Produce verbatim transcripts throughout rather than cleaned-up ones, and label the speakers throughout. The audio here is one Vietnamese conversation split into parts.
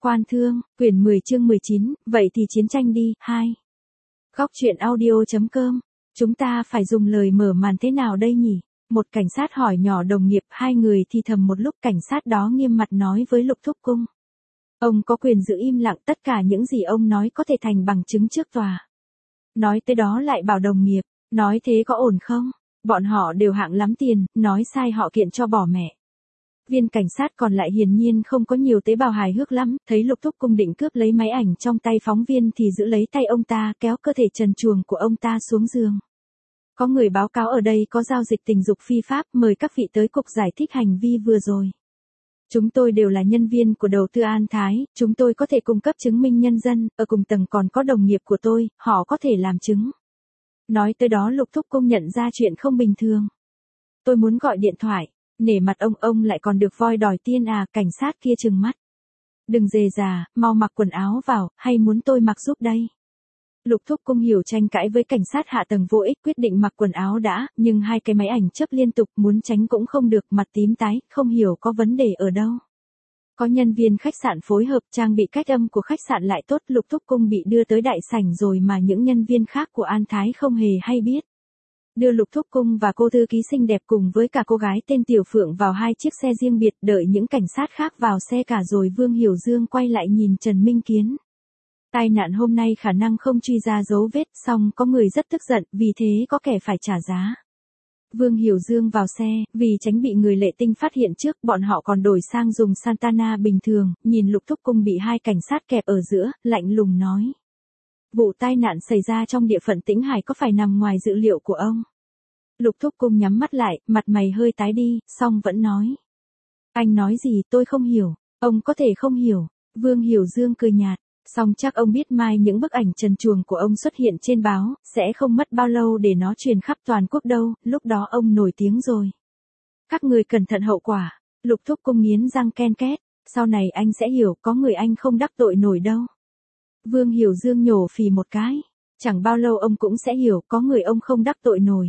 Speaker 1: Quan Thương, quyển mười chương mười chín, vậy thì chiến tranh đi, hai. Góc truyện audio.com, chúng ta phải dùng lời mở màn thế nào đây nhỉ? Một cảnh sát hỏi nhỏ đồng nghiệp, hai người thì thầm một lúc, cảnh sát đó nghiêm mặt nói với Lục Thúc Cung. Ông có quyền giữ im lặng, tất cả những gì ông nói có thể thành bằng chứng trước tòa. Nói tới đó lại bảo đồng nghiệp, nói thế có ổn không? Bọn họ đều hạng lắm tiền, nói sai họ kiện cho bỏ mẹ. Viên cảnh sát còn lại hiển nhiên không có nhiều tế bào hài hước lắm, thấy Lục Thúc Cung định cướp lấy máy ảnh trong tay phóng viên thì giữ lấy tay ông ta, kéo cơ thể trần truồng của ông ta xuống giường. Có người báo cáo ở đây có giao dịch tình dục phi pháp, mời các vị tới cục giải thích hành vi vừa rồi. Chúng tôi đều là nhân viên của đầu tư An Thái, chúng tôi có thể cung cấp chứng minh nhân dân, ở cùng tầng còn có đồng nghiệp của tôi, họ có thể làm chứng. Nói tới đó Lục Thúc Cung nhận ra chuyện không bình thường. Tôi muốn gọi điện thoại, nể mặt ông ông lại còn được voi đòi tiền à, cảnh sát kia trừng mắt. Đừng dề già, mau mặc quần áo vào, hay muốn tôi mặc giúp đây? Lục Thúc Cung hiểu tranh cãi với cảnh sát hạ tầng vô ích, quyết định mặc quần áo đã, nhưng hai cái máy ảnh chớp liên tục, muốn tránh cũng không được, mặt tím tái, không hiểu có vấn đề ở đâu. Có nhân viên khách sạn phối hợp, trang bị cách âm của khách sạn lại tốt, Lục Thúc Cung bị đưa tới đại sảnh rồi mà những nhân viên khác của An Thái không hề hay biết. Đưa Lục Thúc Cung và cô thư ký xinh đẹp cùng với cả cô gái tên Tiểu Phượng vào hai chiếc xe riêng biệt, đợi những cảnh sát khác vào xe cả rồi Vương Hiểu Dương quay lại nhìn Trần Minh Kiến. Tai nạn hôm nay khả năng không truy ra dấu vết, song có người rất tức giận, vì thế có kẻ phải trả giá. Vương Hiểu Dương vào xe, vì tránh bị người Lệ Tinh phát hiện trước, bọn họ còn đổi sang dùng Santana bình thường, nhìn Lục Thúc Cung bị hai cảnh sát kẹp ở giữa, lạnh lùng nói. Vụ tai nạn xảy ra trong địa phận Tĩnh Hải có phải nằm ngoài dự liệu của ông? Lục Thúc Cung nhắm mắt lại, mặt mày hơi tái đi, song vẫn nói. Anh nói gì tôi không hiểu, ông có thể không hiểu. Vương Hiểu Dương cười nhạt, song chắc ông biết mai những bức ảnh trần truồng của ông xuất hiện trên báo, sẽ không mất bao lâu để nó truyền khắp toàn quốc đâu, lúc đó ông nổi tiếng rồi. Các người cẩn thận hậu quả. Lục Thúc Cung nghiến răng ken két, sau này anh sẽ hiểu có người anh không đắc tội nổi đâu. Vương Hiểu Dương nhổ phì một cái, chẳng bao lâu ông cũng sẽ hiểu có người ông không đắc tội nổi.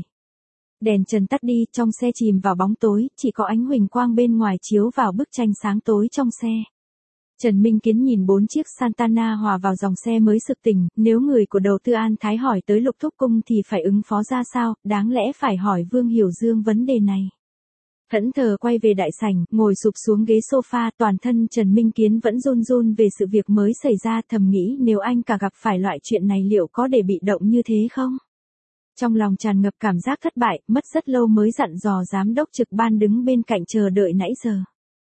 Speaker 1: Đèn trần tắt đi, trong xe chìm vào bóng tối, chỉ có ánh huỳnh quang bên ngoài chiếu vào bức tranh sáng tối trong xe. Trần Minh Kiến nhìn bốn chiếc Santana hòa vào dòng xe mới sực tỉnh, nếu người của đầu tư An Thái hỏi tới Lục Thúc Cung thì phải ứng phó ra sao, đáng lẽ phải hỏi Vương Hiểu Dương vấn đề này. Thẫn thờ quay về đại sảnh, ngồi sụp xuống ghế sofa, toàn thân Trần Minh Kiến vẫn run run về sự việc mới xảy ra, thầm nghĩ nếu anh cả gặp phải loại chuyện này liệu có để bị động như thế không? Trong lòng tràn ngập cảm giác thất bại, mất rất lâu mới dặn dò giám đốc trực ban đứng bên cạnh chờ đợi nãy giờ.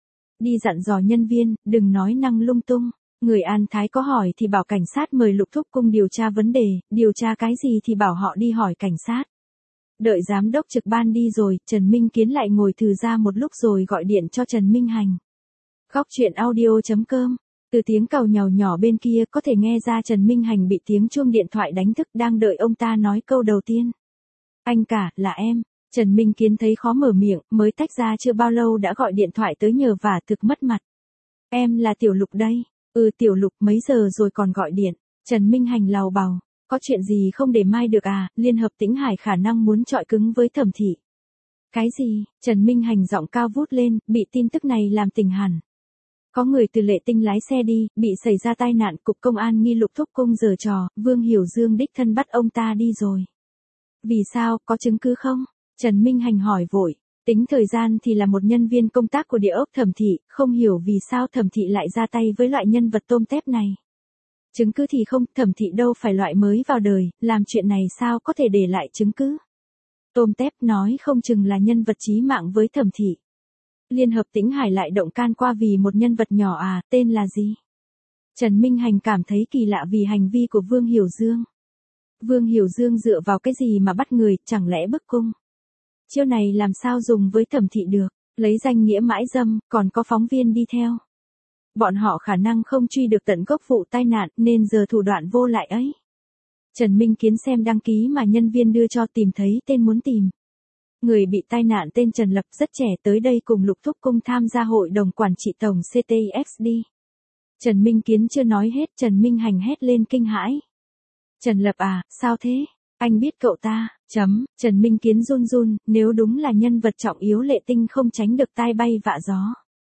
Speaker 1: Đi dặn dò nhân viên, đừng nói năng lung tung. Người An Thái có hỏi thì bảo cảnh sát mời Lục Thúc Cung điều tra vấn đề, điều tra cái gì thì bảo họ đi hỏi cảnh sát. Đợi giám đốc trực ban đi rồi, Trần Minh Kiến lại ngồi thừ ra một lúc rồi gọi điện cho Trần Minh Hành. Góc truyện audio.com, từ tiếng càu nhàu nhỏ bên kia có thể nghe ra Trần Minh Hành bị tiếng chuông điện thoại đánh thức, đang đợi ông ta nói câu đầu tiên. Anh cả, là em. Trần Minh Kiến thấy khó mở miệng, mới tách ra chưa bao lâu đã gọi điện thoại tới nhờ vả, thực mất mặt. Em là Tiểu Lục đây. Ừ Tiểu Lục, mấy giờ rồi còn gọi điện. Trần Minh Hành làu bàu. Có chuyện gì không để mai được à, Liên hợp Tĩnh Hải khả năng muốn chọi cứng với Thẩm Thị. Cái gì? Trần Minh Hành giọng cao vút lên, bị tin tức này làm tỉnh hẳn. Có người từ Lệ Tinh lái xe đi, bị xảy ra tai nạn, cục công an nghi Lục Thúc Cung giở trò, Vương Hiểu Dương đích thân bắt ông ta đi rồi. Vì sao, có chứng cứ không? Trần Minh Hành hỏi vội. Tính thời gian thì là một nhân viên công tác của địa ốc Thẩm Thị, không hiểu vì sao Thẩm Thị lại ra tay với loại nhân vật tôm tép này. Chứng cứ thì không, Thẩm Thị đâu phải loại mới vào đời, làm chuyện này sao có thể để lại chứng cứ. Tôm tép nói không chừng là nhân vật chí mạng với Thẩm Thị. Liên hợp Tĩnh Hải lại động can qua vì một nhân vật nhỏ à, tên là gì? Trần Minh Hành cảm thấy kỳ lạ vì hành vi của Vương Hiểu Dương. Vương Hiểu Dương dựa vào cái gì mà bắt người, chẳng lẽ bức cung? Chiêu này làm sao dùng với Thẩm Thị được, lấy danh nghĩa mãi dâm, còn có phóng viên đi theo. Bọn họ khả năng không truy được tận gốc vụ tai nạn nên giờ thủ đoạn vô lại ấy. Trần Minh Kiến xem đăng ký mà nhân viên đưa cho, tìm thấy tên muốn tìm. Người bị tai nạn tên Trần Lập rất trẻ, tới đây cùng Lục Thúc Cung tham gia hội đồng quản trị tổng xê tê ích đê. Trần Minh Kiến chưa nói hết, Trần Minh Hành hét lên kinh hãi. Trần Lập à, sao thế? Anh biết cậu ta, chấm, Trần Minh Kiến run run, nếu đúng là nhân vật trọng yếu Lệ Tinh không tránh được tai bay vạ gió.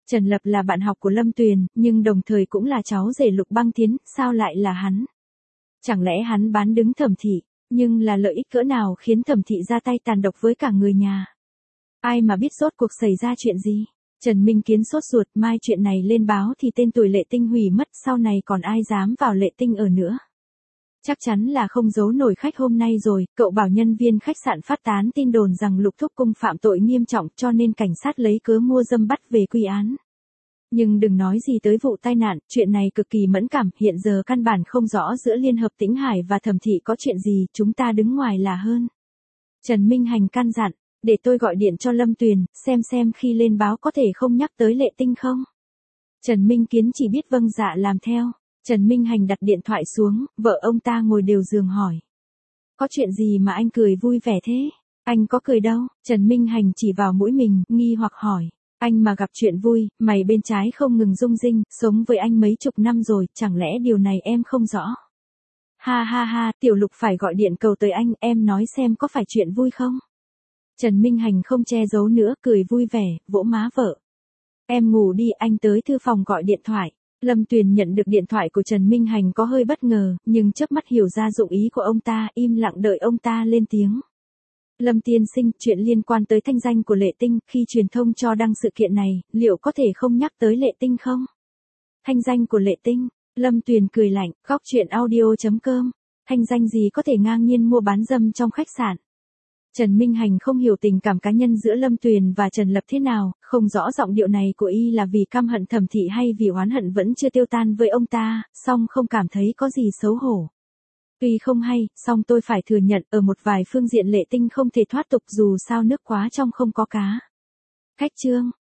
Speaker 1: Trần Lập là bạn học của Lâm Tuyền, nhưng đồng thời cũng là cháu rể Lục Băng Tiến, sao lại là hắn? Chẳng lẽ hắn bán đứng Thẩm Thị, nhưng là lợi ích cỡ nào khiến Thẩm Thị ra tay tàn độc với cả người nhà? Ai mà biết rốt cuộc xảy ra chuyện gì? Trần Minh Kiến sốt ruột, mai chuyện này lên báo thì tên tuổi Lệ Tinh hủy mất, sau này còn ai dám vào Lệ Tinh ở nữa. Chắc chắn là không giấu nổi khách hôm nay rồi, cậu bảo nhân viên khách sạn phát tán tin đồn rằng Lục Thúc Cung phạm tội nghiêm trọng cho nên cảnh sát lấy cớ mua dâm bắt về quy án. Nhưng đừng nói gì tới vụ tai nạn, chuyện này cực kỳ mẫn cảm, hiện giờ căn bản không rõ giữa Liên Hợp Tĩnh Hải và Thẩm Thị có chuyện gì, chúng ta đứng ngoài là hơn. Trần Minh Hành căn dặn, để tôi gọi điện cho Lâm Tuyền, xem xem khi lên báo có thể không nhắc tới Lệ Tinh không. Trần Minh Kiến chỉ biết vâng dạ làm theo. Trần Minh Hành đặt điện thoại xuống, vợ ông ta ngồi đều giường hỏi. Có chuyện gì mà anh cười vui vẻ thế? Anh có cười đâu? Trần Minh Hành chỉ vào mũi mình, nghi hoặc hỏi. Anh mà gặp chuyện vui, mày bên trái không ngừng rung rinh, sống với anh mấy chục năm rồi, chẳng lẽ điều này em không rõ? Ha ha ha, Tiểu Lục phải gọi điện cầu tới anh, em nói xem có phải chuyện vui không? Trần Minh Hành không che giấu nữa, cười vui vẻ, vỗ má vợ. Em ngủ đi, anh tới thư phòng gọi điện thoại. Lâm Tuyền nhận được điện thoại của Trần Minh Hành có hơi bất ngờ, nhưng chớp mắt hiểu ra dụng ý của ông ta, im lặng đợi ông ta lên tiếng. Lâm tiên sinh, chuyện liên quan tới thanh danh của Lệ Tinh, khi truyền thông cho đăng sự kiện này, liệu có thể không nhắc tới Lệ Tinh không? Thanh danh của Lệ Tinh, Lâm Tuyền cười lạnh, góc truyện audio chấm com, thanh danh gì có thể ngang nhiên mua bán dâm trong khách sạn. Trần Minh Hành không hiểu tình cảm cá nhân giữa Lâm Tuyền và Trần Lập thế nào, không rõ giọng điệu này của y là vì căm hận Thẩm Thị hay vì oán hận vẫn chưa tiêu tan với ông ta, song không cảm thấy có gì xấu hổ. Tuy không hay, song tôi phải thừa nhận ở một vài phương diện Lệ Tinh không thể thoát tục dù sao nước quá trong không có cá. Khách trương,